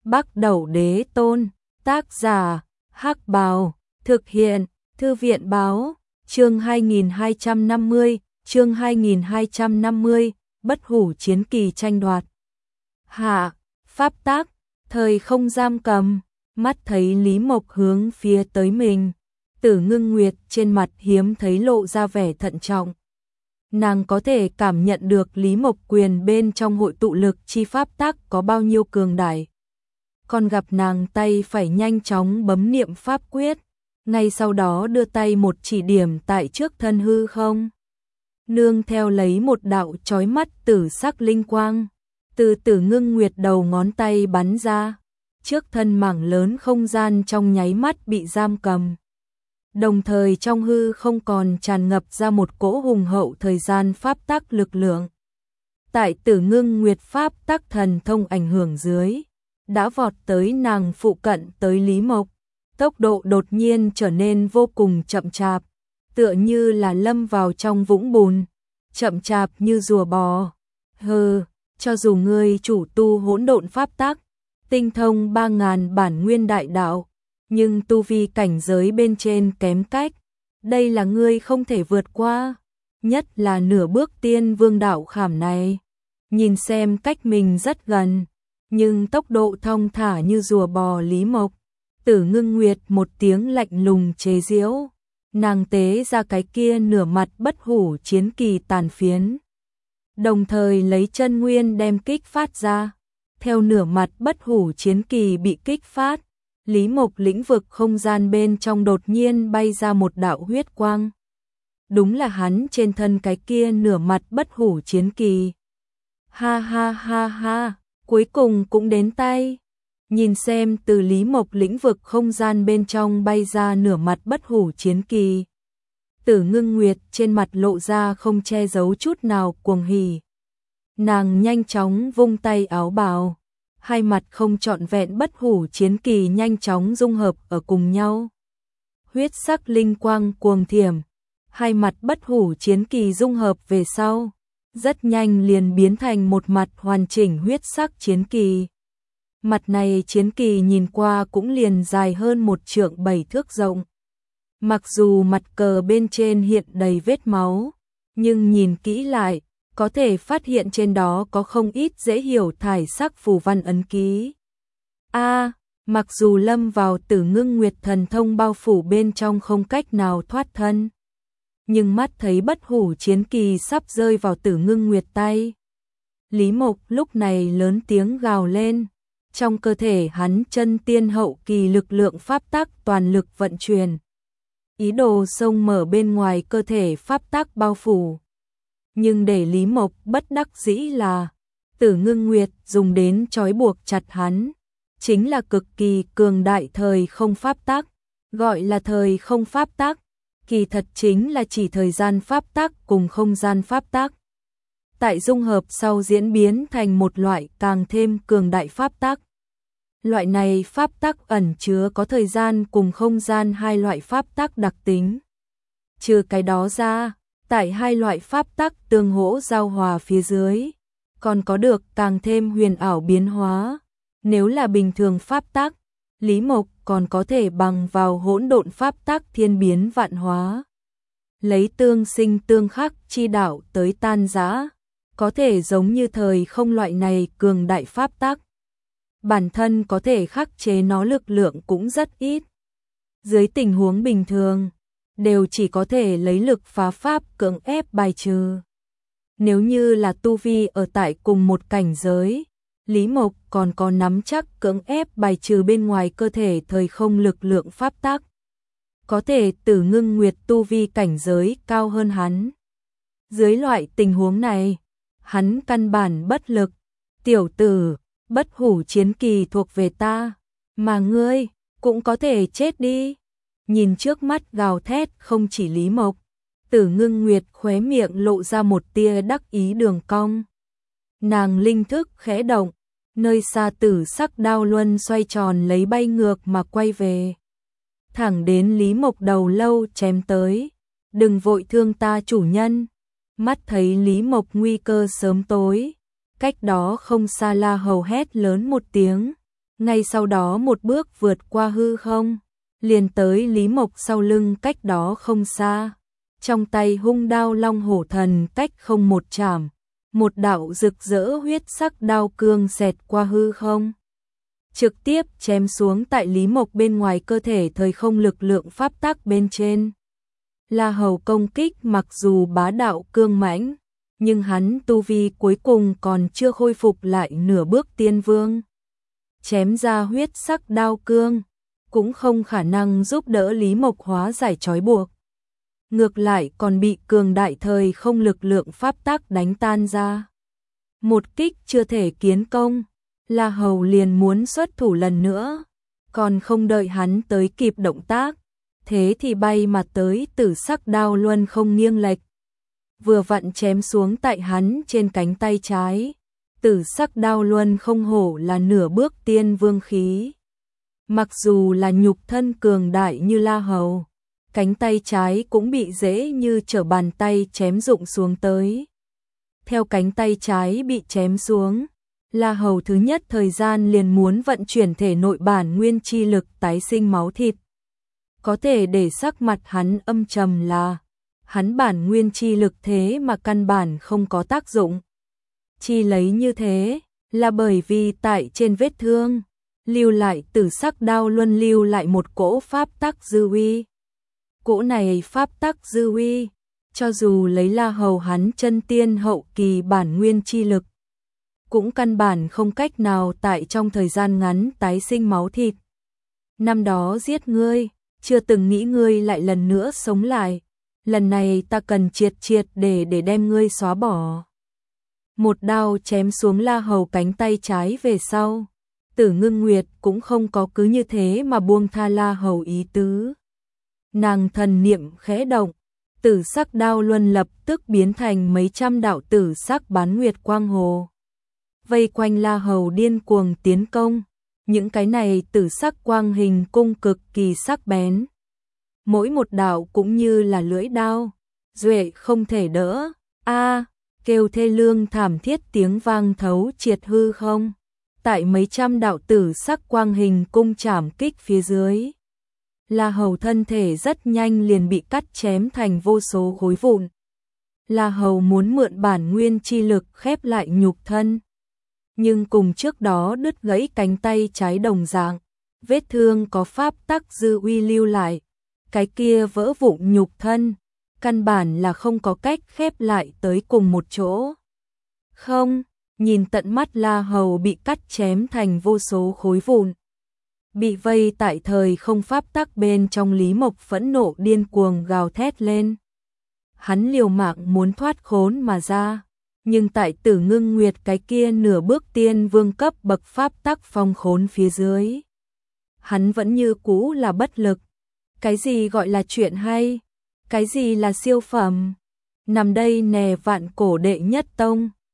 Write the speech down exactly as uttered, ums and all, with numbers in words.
Bắc Đẩu Đế Tôn, tác giả, Hắc Bào, thực hiện, Thư viện báo, chương hai nghìn hai trăm năm mươi, chương hai nghìn hai trăm năm mươi, bất hủ chiến kỳ tranh đoạt. Hạ, pháp tác, thời không giam cầm, mắt thấy Lý Mộc hướng phía tới mình, Tử Ngưng Nguyệt trên mặt hiếm thấy lộ ra vẻ thận trọng. Nàng có thể cảm nhận được Lý Mộc quyền bên trong hội tụ lực chi pháp tác có bao nhiêu cường đại. Còn gặp nàng tay phải nhanh chóng bấm niệm pháp quyết, ngay sau đó đưa tay một chỉ điểm tại trước thân hư không. Nương theo lấy một đạo chói mắt tử sắc linh quang, từ Tử Ngưng Nguyệt đầu ngón tay bắn ra, trước thân mảng lớn không gian trong nháy mắt bị giam cầm. Đồng thời trong hư không còn tràn ngập ra một cỗ hùng hậu thời gian pháp tắc lực lượng. Tại Tử Ngưng Nguyệt pháp tắc thần thông ảnh hưởng dưới, đã vọt tới nàng phụ cận tới Lý Mộc, tốc độ đột nhiên trở nên vô cùng chậm chạp, tựa như là lâm vào trong vũng bùn, chậm chạp như rùa bò. Hừ, cho dù ngươi chủ tu hỗn độn pháp tắc, tinh thông ba ngàn bản nguyên đại đạo, nhưng tu vi cảnh giới bên trên kém cách, đây là ngươi không thể vượt qua, nhất là nửa bước tiên vương đạo khảm này. Nhìn xem cách mình rất gần, nhưng tốc độ thong thả như rùa bò Lý Mộc, Tử Ngưng Nguyệt một tiếng lạnh lùng chế giễu, nàng tế ra cái kia nửa mặt bất hủ chiến kỳ tàn phiến, đồng thời lấy chân nguyên đem kích phát ra. Theo nửa mặt bất hủ chiến kỳ bị kích phát, Lý Mộc lĩnh vực không gian bên trong đột nhiên bay ra một đạo huyết quang. Đúng là hắn trên thân cái kia nửa mặt bất hủ chiến kỳ. Ha ha ha ha, cuối cùng cũng đến tay. Nhìn xem từ Lý Mộc lĩnh vực không gian bên trong bay ra nửa mặt bất hủ chiến kỳ, Tử Ngưng Nguyệt trên mặt lộ ra không che giấu chút nào cuồng hỉ. Nàng nhanh chóng vung tay áo bào, hai mặt không trọn vẹn bất hủ chiến kỳ nhanh chóng dung hợp ở cùng nhau. Huyết sắc linh quang cuồng thiểm, hai mặt bất hủ chiến kỳ dung hợp về sau, rất nhanh liền biến thành một mặt hoàn chỉnh huyết sắc chiến kỳ. Mặt này chiến kỳ nhìn qua cũng liền dài hơn một trượng bảy thước rộng. Mặc dù mặt cờ bên trên hiện đầy vết máu, nhưng nhìn kỹ lại, có thể phát hiện trên đó có không ít dễ hiểu thải sắc phù văn ấn ký. A, à, mặc dù lâm vào Tử Ngưng Nguyệt thần thông bao phủ bên trong không cách nào thoát thân, nhưng mắt thấy bất hủ chiến kỳ sắp rơi vào Tử Ngưng Nguyệt tay, Lý Mộc lúc này lớn tiếng gào lên, trong cơ thể hắn chân tiên hậu kỳ lực lượng pháp tắc toàn lực vận chuyển, ý đồ xông mở bên ngoài cơ thể pháp tắc bao phủ. Nhưng để Lý Mộc bất đắc dĩ là, Tử Ngưng Nguyệt dùng đến trói buộc chặt hắn, chính là cực kỳ cường đại thời không pháp tắc, gọi là thời không pháp tắc, kỳ thật chính là chỉ thời gian pháp tắc cùng không gian pháp tắc. Tại dung hợp sau diễn biến thành một loại càng thêm cường đại pháp tắc. Loại này pháp tắc ẩn chứa có thời gian cùng không gian hai loại pháp tắc đặc tính. Trừ cái đó ra, tại hai loại pháp tắc tương hỗ giao hòa phía dưới, còn có được càng thêm huyền ảo biến hóa. Nếu là bình thường pháp tắc, Lý Mộc còn có thể bằng vào hỗn độn pháp tắc thiên biến vạn hóa, lấy tương sinh tương khắc chi đạo tới tan rã, có thể giống như thời không loại này cường đại pháp tắc. Bản thân có thể khắc chế nó lực lượng cũng rất ít. Dưới tình huống bình thường, đều chỉ có thể lấy lực phá pháp cưỡng ép bài trừ. Nếu như là tu vi ở tại cùng một cảnh giới, Lý Mộc còn có nắm chắc cưỡng ép bài trừ bên ngoài cơ thể thời không lực lượng pháp tắc. Có thể Tử Ngưng Nguyệt tu vi cảnh giới cao hơn hắn. Dưới loại tình huống này, hắn căn bản bất lực. Tiểu tử, bất hủ chiến kỳ thuộc về ta, mà ngươi cũng có thể chết đi. Nhìn trước mắt gào thét không chỉ Lý Mộc, Tử Ngưng Nguyệt khóe miệng lộ ra một tia đắc ý đường cong. Nàng linh thức khẽ động, nơi xa tử sắc đao luân xoay tròn lấy bay ngược mà quay về. Thẳng đến Lý Mộc đầu lâu chém tới. Đừng vội thương ta chủ nhân. Mắt thấy Lý Mộc nguy cơ sớm tối, cách đó không xa La Hầu hét lớn một tiếng, Ngay sau đó một bước vượt qua hư không, liền tới Lý Mộc sau lưng cách đó không xa. Trong tay hung đao long hổ thần cách không một chảm, một đạo rực rỡ huyết sắc đao cương xẹt qua hư không, trực tiếp chém xuống tại Lý Mộc bên ngoài cơ thể thời không lực lượng pháp tắc bên trên. La Hầu công kích mặc dù bá đạo cương mãnh, nhưng hắn tu vi cuối cùng còn chưa khôi phục lại nửa bước tiên vương. Chém ra huyết sắc đao cương, cũng không khả năng giúp đỡ Lý Mộc hóa giải trói buộc. Ngược lại còn bị cường đại thời không lực lượng pháp tắc đánh tan ra. Một kích chưa thể kiến công, La Hầu liền muốn xuất thủ lần nữa, còn không đợi hắn tới kịp động tác, thế thì bay mà tới tử sắc đao luân không nghiêng lệch, vừa vặn chém xuống tại hắn trên cánh tay trái. Tử sắc đao luân không hổ là nửa bước tiên vương khí. Mặc dù là nhục thân cường đại như La Hầu, cánh tay trái cũng bị dễ như trở bàn tay chém rụng xuống tới. Theo cánh tay trái bị chém xuống, La Hầu thứ nhất thời gian liền muốn vận chuyển thể nội bản nguyên chi lực tái sinh máu thịt. Có thể để sắc mặt hắn âm trầm là, hắn bản nguyên chi lực thế mà căn bản không có tác dụng. Chi lấy như thế, là bởi vì tại trên vết thương, lưu lại tử sắc đao luân lưu lại một cỗ pháp tắc dư uy. Cỗ này pháp tắc dư uy, cho dù lấy La Hầu hắn chân tiên hậu kỳ bản nguyên chi lực, cũng căn bản không cách nào tại trong thời gian ngắn tái sinh máu thịt. Năm đó giết ngươi, chưa từng nghĩ ngươi lại lần nữa sống lại, lần này ta cần triệt triệt để để đem ngươi xóa bỏ. Một đao chém xuống La Hầu cánh tay trái về sau, Tử Ngưng Nguyệt cũng không có cứ như thế mà buông tha La Hầu ý tứ. Nàng thần niệm khẽ động, tử sắc đao luân lập tức biến thành mấy trăm đạo tử sắc bán nguyệt quang hồ. Vây quanh La Hầu điên cuồng tiến công, những cái này tử sắc quang hình cung cực kỳ sắc bén. Mỗi một đạo cũng như là lưỡi đao, duệ không thể đỡ. A, kêu thê lương thảm thiết tiếng vang thấu triệt hư không. Tại mấy trăm đạo tử sắc quang hình cung chảm kích phía dưới, La Hầu thân thể rất nhanh liền bị cắt chém thành vô số khối vụn. La Hầu muốn mượn bản nguyên chi lực khép lại nhục thân, nhưng cùng trước đó đứt gãy cánh tay trái đồng dạng, vết thương có pháp tắc dư uy lưu lại, cái kia vỡ vụn nhục thân, căn bản là không có cách khép lại tới cùng một chỗ. Không, nhìn tận mắt La Hầu bị cắt chém thành vô số khối vụn, bị vây tại thời không pháp tắc bên trong, Lý Mộc phẫn nộ điên cuồng gào thét lên. Hắn liều mạng muốn thoát khốn mà ra, nhưng tại Tử Ngưng Nguyệt cái kia nửa bước tiên vương cấp bậc pháp tắc phong khốn phía dưới, hắn vẫn như cũ là bất lực. Cái gì gọi là chuyện hay? Cái gì là siêu phẩm? Nằm đây nè vạn cổ đệ nhất tông,